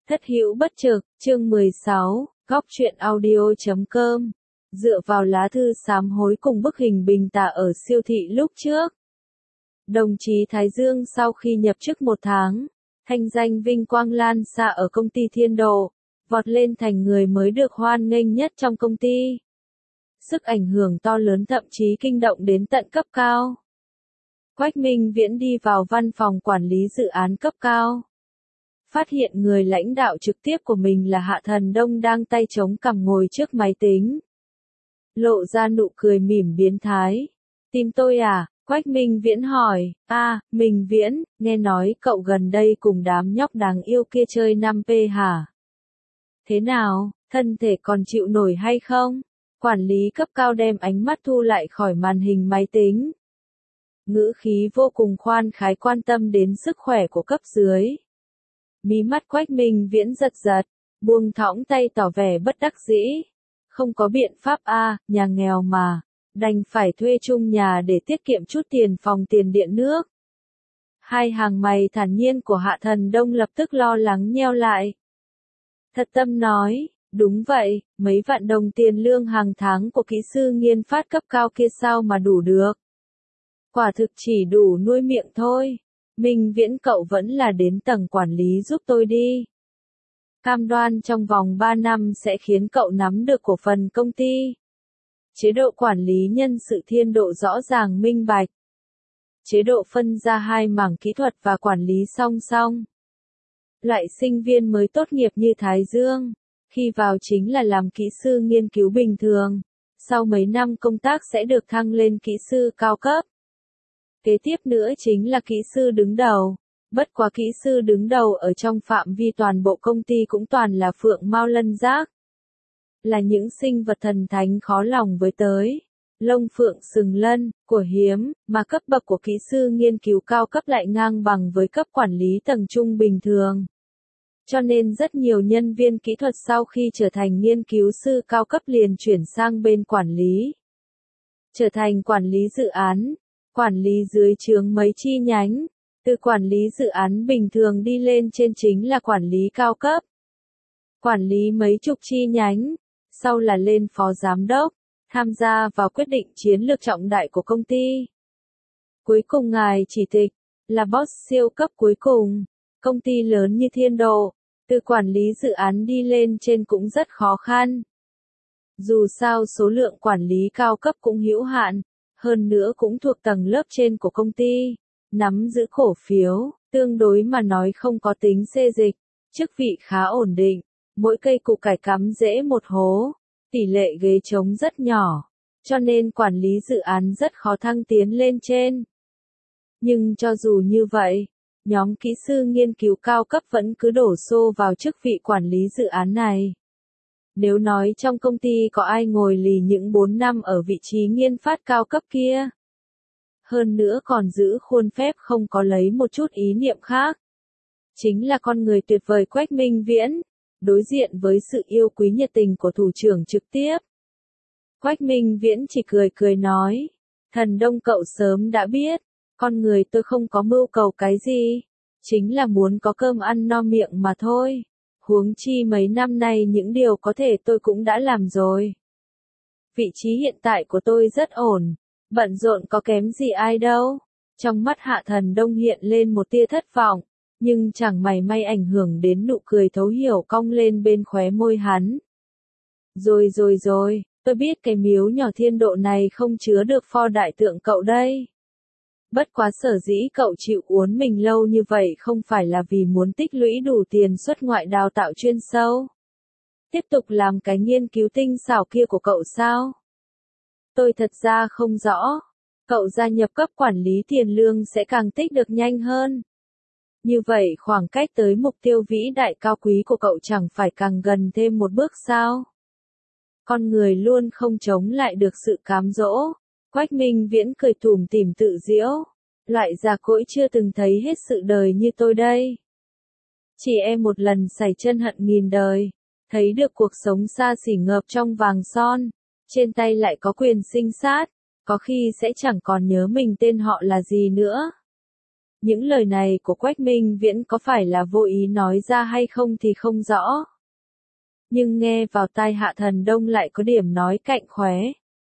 Thất hữu bất trực, chương 16, góc truyện audio.com. Dựa vào lá thư sám hối cùng bức hình bình tả ở siêu thị lúc trước. Đồng chí Thái Dương sau khi nhập chức 1 tháng, thanh danh vinh quang lan xa ở công ty Thiên Độ, vọt lên thành người mới được hoan nghênh nhất trong công ty. Sức ảnh hưởng to lớn thậm chí kinh động đến tận cấp cao. Quách Minh Viễn đi vào văn phòng quản lý dự án cấp cao. Phát hiện người lãnh đạo trực tiếp của mình là Hạ Thần Đông đang tay chống cằm ngồi trước máy tính. Lộ ra nụ cười mỉm biến thái. Tìm tôi à? Quách Minh Viễn hỏi. Minh Viễn, nghe nói cậu gần đây cùng đám nhóc đáng yêu kia chơi 5P hả? Thế nào, thân thể còn chịu nổi hay không? Quản lý cấp cao đem ánh mắt thu lại khỏi màn hình máy tính. Ngữ khí vô cùng khoan khái quan tâm đến sức khỏe của cấp dưới. Mí mắt Quách Minh Viễn giật giật, buông thõng tay tỏ vẻ bất đắc dĩ. Không có biện pháp nhà nghèo mà, đành phải thuê chung nhà để tiết kiệm chút tiền phòng tiền điện nước. Hai hàng mày thản nhiên của Hạ Thần Đông lập tức lo lắng nheo lại. Thật tâm nói, đúng vậy, mấy vạn đồng tiền lương hàng tháng của kỹ sư nghiên phát cấp cao kia sao mà đủ được. Quả thực chỉ đủ nuôi miệng thôi. Minh Viễn cậu vẫn là đến tầng quản lý giúp tôi đi. Cam đoan trong vòng 3 năm sẽ khiến cậu nắm được cổ phần công ty. Chế độ quản lý nhân sự Thiên Độ rõ ràng minh bạch. Chế độ phân ra 2 mảng kỹ thuật và quản lý song song. Loại sinh viên mới tốt nghiệp như Thái Dương, khi vào chính là làm kỹ sư nghiên cứu bình thường. Sau mấy năm công tác sẽ được thăng lên kỹ sư cao cấp. Kế tiếp nữa chính là kỹ sư đứng đầu. Bất quá kỹ sư đứng đầu ở trong phạm vi toàn bộ công ty cũng toàn là phượng mao lân giác. Là những sinh vật thần thánh khó lòng với tới. Lông phượng sừng lân, của hiếm, mà cấp bậc của kỹ sư nghiên cứu cao cấp lại ngang bằng với cấp quản lý tầng trung bình thường. Cho nên rất nhiều nhân viên kỹ thuật sau khi trở thành nghiên cứu sư cao cấp liền chuyển sang bên quản lý. Trở thành quản lý dự án. Quản lý dưới trướng mấy chi nhánh, từ quản lý dự án bình thường đi lên trên chính là quản lý cao cấp. Quản lý mấy chục chi nhánh, sau là lên phó giám đốc, tham gia vào quyết định chiến lược trọng đại của công ty. Cuối cùng ngài chỉ tịch, là boss siêu cấp cuối cùng, công ty lớn như Thiên Độ, từ quản lý dự án đi lên trên cũng rất khó khăn. Dù sao số lượng quản lý cao cấp cũng hữu hạn. Hơn nữa cũng thuộc tầng lớp trên của công ty, nắm giữ cổ phiếu, tương đối mà nói không có tính xê dịch, chức vị khá ổn định, mỗi cây củ cải cắm rễ một hố, tỷ lệ ghế trống rất nhỏ, cho nên quản lý dự án rất khó thăng tiến lên trên. Nhưng cho dù như vậy, nhóm kỹ sư nghiên cứu cao cấp vẫn cứ đổ xô vào chức vị quản lý dự án này. Nếu nói trong công ty có ai ngồi lì những 4 năm ở vị trí nghiên phát cao cấp kia. Hơn nữa còn giữ khuôn phép không có lấy một chút ý niệm khác. Chính là con người tuyệt vời Quách Minh Viễn, đối diện với sự yêu quý nhiệt tình của thủ trưởng trực tiếp. Quách Minh Viễn chỉ cười cười nói, Thần Đông cậu sớm đã biết, con người tôi không có mưu cầu cái gì, chính là muốn có cơm ăn no miệng mà thôi. Huống chi mấy năm nay những điều có thể tôi cũng đã làm rồi. Vị trí hiện tại của tôi rất ổn, bận rộn có kém gì ai đâu. Trong mắt Hạ Thần Đông hiện lên một tia thất vọng, nhưng chẳng mảy may ảnh hưởng đến nụ cười thấu hiểu cong lên bên khóe môi hắn. Rồi, tôi biết cái miếu nhỏ Thiên Độ này không chứa được pho đại tượng cậu đây. Bất quá sở dĩ cậu chịu uốn mình lâu như vậy không phải là vì muốn tích lũy đủ tiền xuất ngoại đào tạo chuyên sâu. Tiếp tục làm cái nghiên cứu tinh xảo kia của cậu sao? Tôi thật ra không rõ. Cậu gia nhập cấp quản lý tiền lương sẽ càng tích được nhanh hơn. Như vậy khoảng cách tới mục tiêu vĩ đại cao quý của cậu chẳng phải càng gần thêm một bước sao? Con người luôn không chống lại được sự cám dỗ. Quách Minh Viễn cười tủm tỉm tự giễu, loại già cỗi chưa từng thấy hết sự đời như tôi đây. Chỉ em một lần sảy chân hận nghìn đời, thấy được cuộc sống xa xỉ ngợp trong vàng son, trên tay lại có quyền sinh sát, có khi sẽ chẳng còn nhớ mình tên họ là gì nữa. Những lời này của Quách Minh Viễn có phải là vô ý nói ra hay không thì không rõ. Nhưng nghe vào tai Hạ Thần Đông lại có điểm nói cạnh khóe.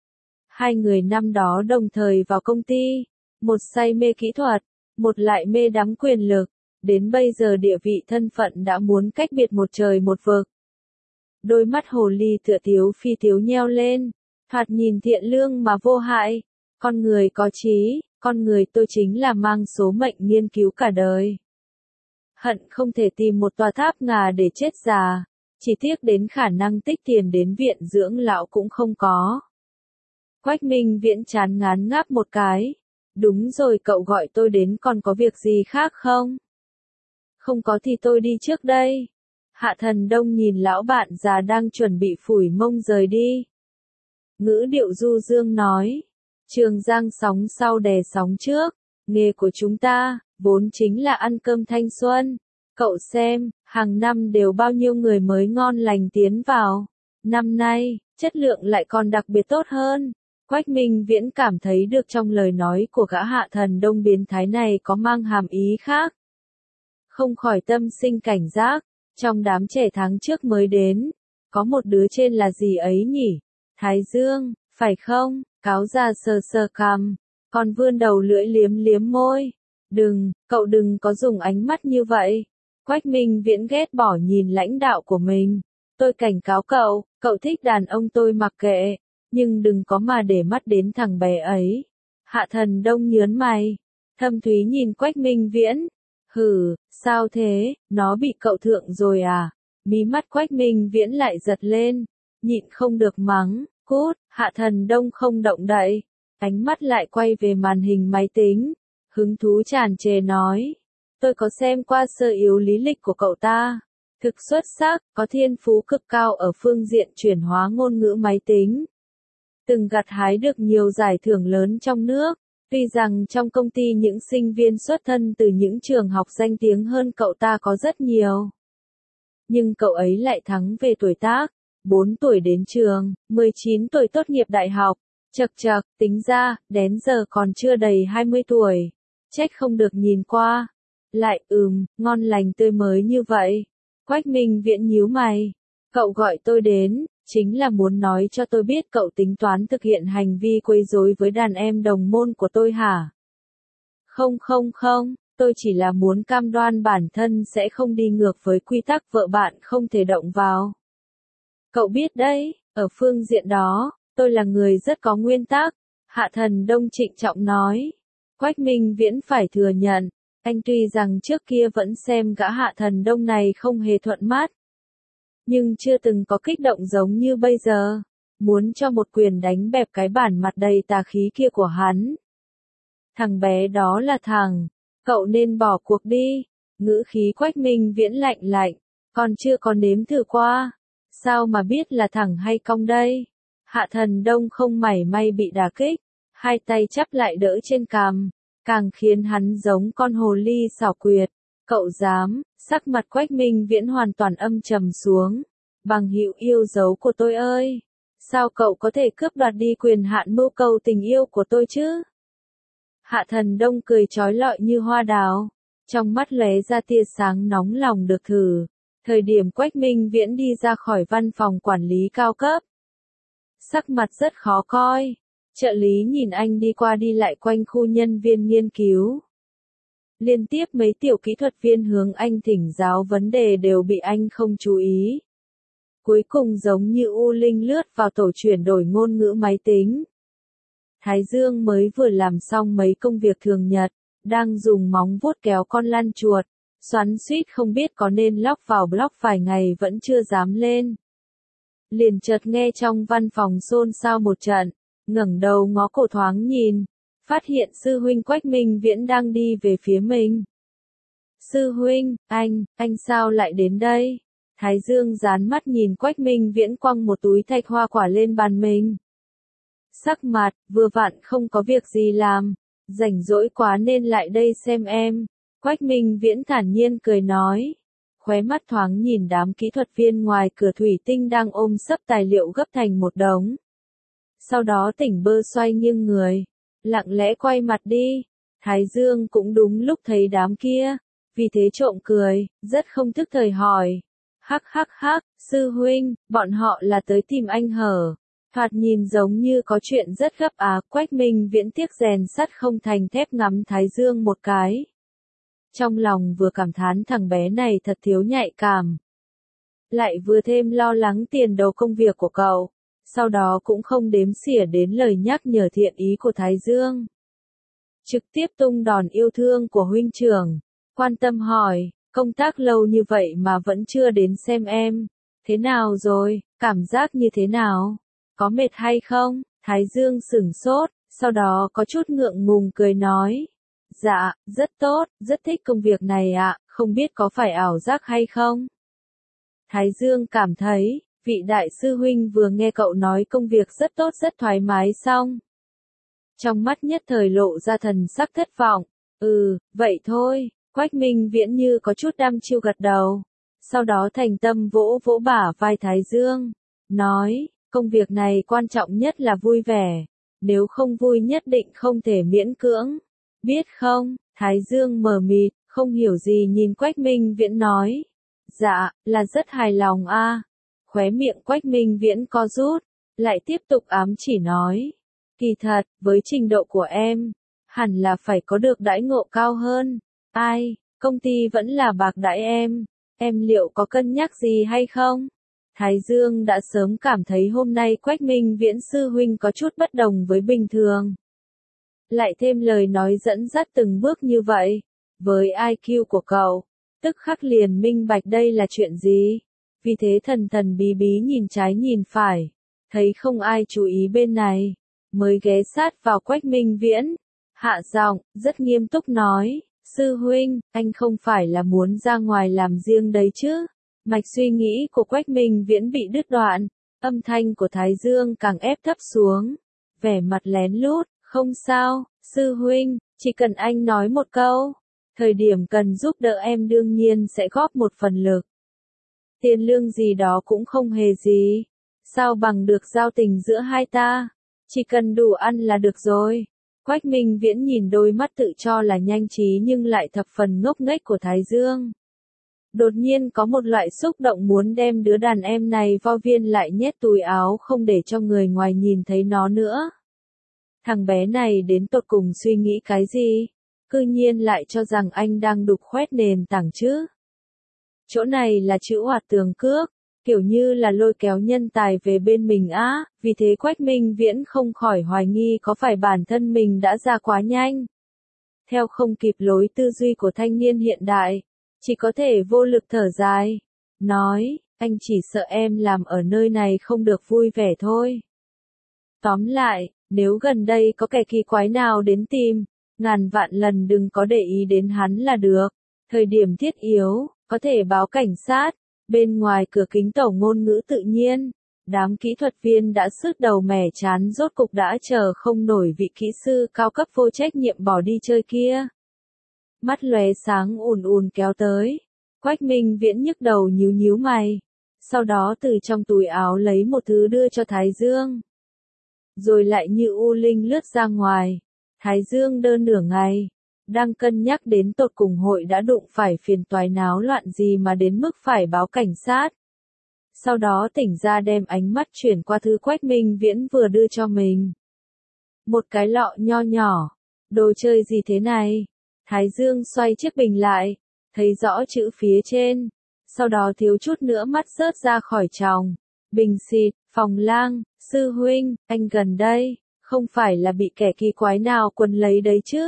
Hai người năm đó đồng thời vào công ty, một say mê kỹ thuật, một lại mê đắm quyền lực, đến bây giờ địa vị thân phận đã muốn cách biệt một trời một vực. Đôi mắt hồ ly tựa tiếu phi tiếu nheo lên, thoạt nhìn thiện lương mà vô hại, con người có trí, con người tôi chính là mang số mệnh nghiên cứu cả đời. Hận không thể tìm một tòa tháp ngà để chết già, chỉ tiếc đến khả năng tích tiền đến viện dưỡng lão cũng không có. Quách Minh Viễn chán ngán ngáp một cái. Đúng rồi, cậu gọi tôi đến còn có việc gì khác không? Không có thì tôi đi trước đây. Hạ Thần Đông nhìn lão bạn già đang chuẩn bị phủi mông rời đi. Ngữ điệu du dương nói. Trường giang sóng sau đè sóng trước. Nghề của chúng ta, vốn chính là ăn cơm thanh xuân. Cậu xem, hàng năm đều bao nhiêu người mới ngon lành tiến vào. Năm nay, chất lượng lại còn đặc biệt tốt hơn. Quách Minh Viễn cảm thấy được trong lời nói của gã Hạ Thần Đông biến thái này có mang hàm ý khác. Không khỏi tâm sinh cảnh giác, trong đám trẻ tháng trước mới đến, có một đứa trên là gì ấy nhỉ? Thái Dương, phải không? Cáo già sờ sờ cằm, còn vươn đầu lưỡi liếm liếm môi. Đừng, cậu đừng có dùng ánh mắt như vậy. Quách Minh Viễn ghét bỏ nhìn lãnh đạo của mình. Tôi cảnh cáo cậu, cậu thích đàn ông tôi mặc kệ. Nhưng đừng có mà để mắt đến thằng bé ấy. Hạ Thần Đông nhớn mày. Thâm thúy nhìn Quách Minh Viễn. Hừ, sao thế, nó bị cậu thượng rồi à? Mí mắt Quách Minh Viễn lại giật lên. Nhịn không được mắng, cút, Hạ Thần Đông không động đậy. Ánh mắt lại quay về màn hình máy tính. Hứng thú tràn trề nói. Tôi có xem qua sơ yếu lý lịch của cậu ta. Thực xuất sắc, có thiên phú cực cao ở phương diện chuyển hóa ngôn ngữ máy tính. Từng gặt hái được nhiều giải thưởng lớn trong nước, tuy rằng trong công ty những sinh viên xuất thân từ những trường học danh tiếng hơn cậu ta có rất nhiều. Nhưng cậu ấy lại thắng về tuổi tác, 4 tuổi đến trường, 19 tuổi tốt nghiệp đại học, chậc chậc, tính ra, đến giờ còn chưa đầy 20 tuổi, trách không được nhìn qua. Lại ngon lành tươi mới như vậy. Quách Minh Viễn nhíu mày, cậu gọi tôi đến. Chính là muốn nói cho tôi biết cậu tính toán thực hiện hành vi quấy rối với đàn em đồng môn của tôi hả? Không, tôi chỉ là muốn cam đoan bản thân sẽ không đi ngược với quy tắc vợ bạn không thể động vào. Cậu biết đấy, ở phương diện đó, tôi là người rất có nguyên tắc, Hạ Thần Đông trịnh trọng nói. Quách Minh Viễn phải thừa nhận, anh tuy rằng trước kia vẫn xem gã Hạ Thần Đông này không hề thuận mắt. Nhưng chưa từng có kích động giống như bây giờ, muốn cho một quyền đánh bẹp cái bản mặt đầy tà khí kia của hắn. Thằng bé đó là thằng, cậu nên bỏ cuộc đi, ngữ khí Quách Minh Viễn lạnh lạnh, còn chưa có nếm thử qua, sao mà biết là thẳng hay cong đây? Hạ Thần Đông không mảy may bị đả kích, hai tay chắp lại đỡ trên cằm, càng khiến hắn giống con hồ ly xảo quyệt. Cậu dám, sắc mặt Quách Minh Viễn hoàn toàn âm trầm xuống. Bằng hữu yêu dấu của tôi ơi, sao cậu có thể cướp đoạt đi quyền hạn mưu cầu tình yêu của tôi chứ? Hạ Thần Đông cười trói lọi như hoa đào, trong mắt lóe ra tia sáng nóng lòng được thử. Thời điểm Quách Minh Viễn đi ra khỏi văn phòng quản lý cao cấp, sắc mặt rất khó coi. Trợ lý nhìn anh đi qua đi lại quanh khu nhân viên nghiên cứu. Liên tiếp mấy tiểu kỹ thuật viên hướng anh thỉnh giáo vấn đề đều bị anh không chú ý. Cuối cùng giống như U Linh lướt vào tổ chuyển đổi ngôn ngữ máy tính. Thái Dương mới vừa làm xong mấy công việc thường nhật, đang dùng móng vuốt kéo con lăn chuột, xoắn xuýt không biết có nên lóc vào blog vài ngày vẫn chưa dám lên. Liền chợt nghe trong văn phòng xôn xao một trận, ngẩng đầu ngó cổ thoáng nhìn, phát hiện sư huynh Quách Minh Viễn đang đi về phía mình. Sư huynh, anh sao lại đến đây? Thái Dương dán mắt nhìn Quách Minh Viễn quăng một túi thạch hoa quả lên bàn mình. Sắc mặt, vừa vặn không có việc gì làm, rảnh rỗi quá nên lại đây xem em. Quách Minh Viễn thản nhiên cười nói. Khóe mắt thoáng nhìn đám kỹ thuật viên ngoài cửa thủy tinh đang ôm sấp tài liệu gấp thành một đống. Sau đó tỉnh bơ xoay nghiêng người, lặng lẽ quay mặt đi. Thái Dương cũng đúng lúc thấy đám kia, vì thế trộm cười, rất không thức thời hỏi. Hắc hắc hắc, sư huynh, bọn họ là tới tìm anh hở. Thoạt nhìn giống như có chuyện rất gấp á. Quách Minh Viễn tiếc rèn sắt không thành thép ngắm Thái Dương một cái. Trong lòng vừa cảm thán thằng bé này thật thiếu nhạy cảm. Lại vừa thêm lo lắng tiền đồ công việc của cậu. Sau đó cũng không đếm xỉa đến lời nhắc nhở thiện ý của Thái Dương. Trực tiếp tung đòn yêu thương của huynh trưởng. Quan tâm hỏi, công tác lâu như vậy mà vẫn chưa đến xem em. Thế nào rồi, cảm giác như thế nào? Có mệt hay không? Thái Dương sửng sốt, sau đó có chút ngượng ngùng cười nói. Dạ, rất tốt, rất thích công việc này ạ, không biết có phải ảo giác hay không? Thái Dương cảm thấy, vị đại sư huynh vừa nghe cậu nói công việc rất tốt rất thoải mái xong. Trong mắt nhất thời lộ ra thần sắc thất vọng. Vậy thôi, Quách Minh Viễn như có chút đăm chiêu gật đầu. Sau đó thành tâm vỗ vỗ bả vai Thái Dương. Nói, công việc này quan trọng nhất là vui vẻ. Nếu không vui nhất định không thể miễn cưỡng. Biết không, Thái Dương mờ mịt, không hiểu gì nhìn Quách Minh Viễn nói. Dạ, là rất hài lòng a. Khóe miệng Quách Minh Viễn co rút, lại tiếp tục ám chỉ nói. Kỳ thật, với trình độ của em, hẳn là phải có được đãi ngộ cao hơn. Ai, công ty vẫn là bạc đãi em liệu có cân nhắc gì hay không? Thái Dương đã sớm cảm thấy hôm nay Quách Minh Viễn sư huynh có chút bất đồng với bình thường. Lại thêm lời nói dẫn dắt từng bước như vậy, với IQ của cậu, tức khắc liền minh bạch đây là chuyện gì. Vì thế thần thần bí bí nhìn trái nhìn phải, thấy không ai chú ý bên này, mới ghé sát vào Quách Minh Viễn, hạ giọng, rất nghiêm túc nói, sư huynh, anh không phải là muốn ra ngoài làm riêng đấy chứ? Mạch suy nghĩ của Quách Minh Viễn bị đứt đoạn, âm thanh của Thái Dương càng ép thấp xuống, vẻ mặt lén lút, không sao, sư huynh, chỉ cần anh nói một câu, thời điểm cần giúp đỡ em đương nhiên sẽ góp một phần lực. Tiền lương gì đó cũng không hề gì, sao bằng được giao tình giữa hai ta, chỉ cần đủ ăn là được rồi. Quách Minh Viễn nhìn đôi mắt tự cho là nhanh trí nhưng lại thập phần ngốc nghếch của Thái Dương. Đột nhiên có một loại xúc động muốn đem đứa đàn em này vo viên lại nhét túi áo không để cho người ngoài nhìn thấy nó nữa. Thằng bé này đến tột cùng suy nghĩ cái gì? Cư nhiên lại cho rằng anh đang đục khoét nền tảng chứ. Chỗ này là chữ hoạt tường cước, kiểu như là lôi kéo nhân tài về bên mình á, vì thế Quách Minh Viễn không khỏi hoài nghi có phải bản thân mình đã ra quá nhanh. Theo không kịp lối tư duy của thanh niên hiện đại, chỉ có thể vô lực thở dài. Nói, anh chỉ sợ em làm ở nơi này không được vui vẻ thôi. Tóm lại, nếu gần đây có kẻ kỳ quái nào đến tìm, ngàn vạn lần đừng có để ý đến hắn là được. Thời điểm thiết yếu, có thể báo cảnh sát. Bên ngoài cửa kính tổ ngôn ngữ tự nhiên, đám kỹ thuật viên đã sứt đầu mẻ chán rốt cục đã chờ không nổi vị kỹ sư cao cấp vô trách nhiệm bỏ đi chơi kia. Mắt lóe sáng ùn ùn kéo tới. Quách Minh Viễn nhức đầu nhíu nhíu mày. Sau đó từ trong túi áo lấy một thứ đưa cho Thái Dương. Rồi lại như u linh lướt ra ngoài. Thái Dương đơ nửa ngày. Đang cân nhắc đến tột cùng hội đã đụng phải phiền toái náo loạn gì mà đến mức phải báo cảnh sát. Sau đó tỉnh ra đem ánh mắt chuyển qua thứ Quách Minh Viễn vừa đưa cho mình. Một cái lọ nho nhỏ. Đồ chơi gì thế này? Thái Dương xoay chiếc bình lại, thấy rõ chữ phía trên. Sau đó thiếu chút nữa mắt rớt ra khỏi tròng. Bình xịt, phòng lang, sư huynh, anh gần đây, không phải là bị kẻ kỳ quái nào quấn lấy đấy chứ?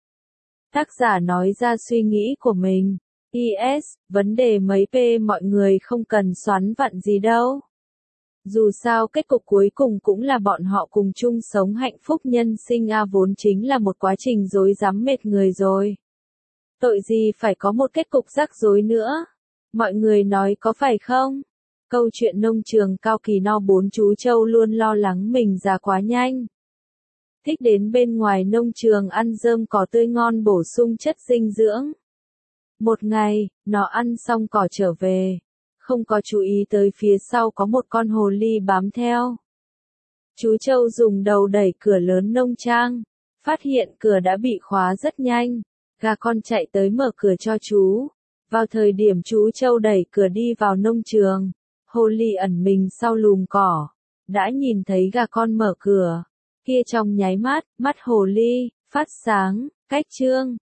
Tác giả nói ra suy nghĩ của mình. IS, vấn đề mấy P mọi người không cần xoắn vặn gì đâu. Dù sao kết cục cuối cùng cũng là bọn họ cùng chung sống hạnh phúc nhân sinh vốn chính là một quá trình rối rắm mệt người rồi. Tội gì phải có một kết cục rắc rối nữa. Mọi người nói có phải không? Câu chuyện nông trường Cao Kỳ No bốn chú trâu luôn lo lắng mình già quá nhanh. Thích đến bên ngoài nông trường ăn rơm cỏ tươi ngon bổ sung chất dinh dưỡng. Một ngày, nó ăn xong cỏ trở về. Không có chú ý tới phía sau có một con hồ ly bám theo. Chú trâu dùng đầu đẩy cửa lớn nông trang. phát hiện cửa đã bị khóa rất nhanh. Gà con chạy tới mở cửa cho chú. Vào thời điểm chú Châu đẩy cửa đi vào nông trường, hồ ly ẩn mình sau lùm cỏ, đã nhìn thấy gà con mở cửa. Kia trong nháy mắt, mắt hồ ly phát sáng, cách chương